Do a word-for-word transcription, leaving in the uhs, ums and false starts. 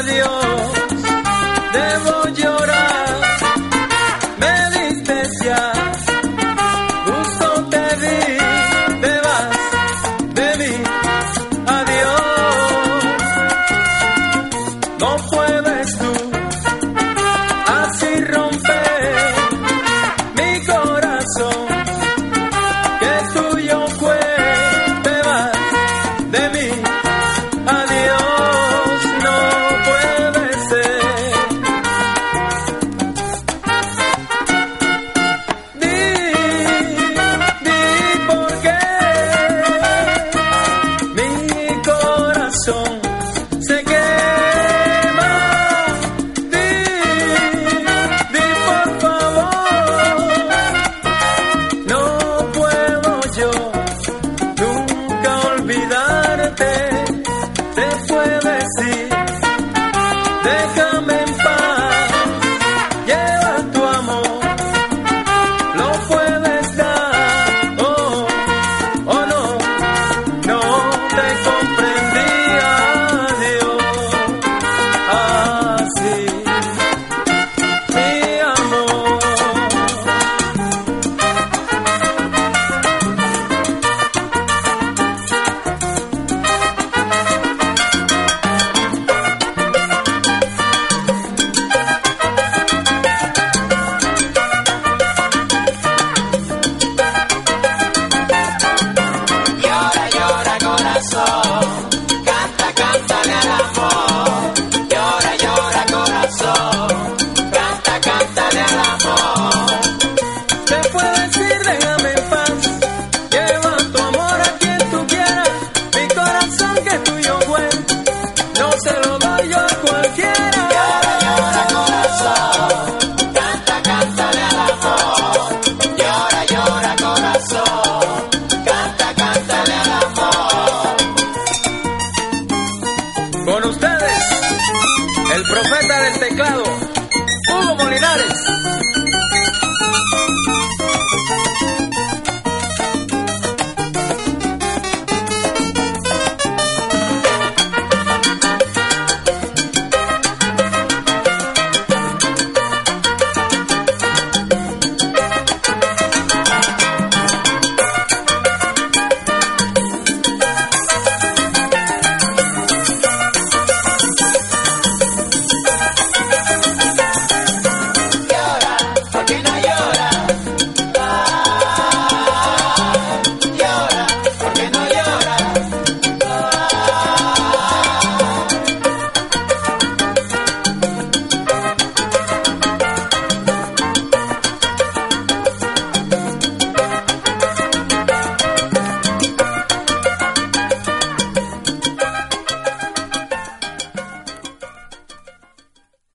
adiós, debo llorar, me diste ya, justo te vi, te vas de mí, adiós, no puedes tú así romper mi corazón, que tuyo fue, te vas de mí, adiós, no puede ser. Di, di por qué mi corazón se quema. Di, di por favor, no puedo yo nunca olvidarte. Te puedo decir, déjame en paz, lleva tu amor, lo puedes dar, oh, oh no, no te comprendía, Dios, así, mi amor. Llora, llora corazón, canta, cántale al amor. Llora, llora corazón, canta, cántale al amor. Te puedo decir, déjame en paz, lleva tu amor a quien tú quieras, mi corazón que tuyo fue, no se lo doy yo a cualquiera. Llora, llora corazón, canta, cántale al amor. Llora, llora corazón, canta, cántale al amor. Con ustedes, el profeta del teclado,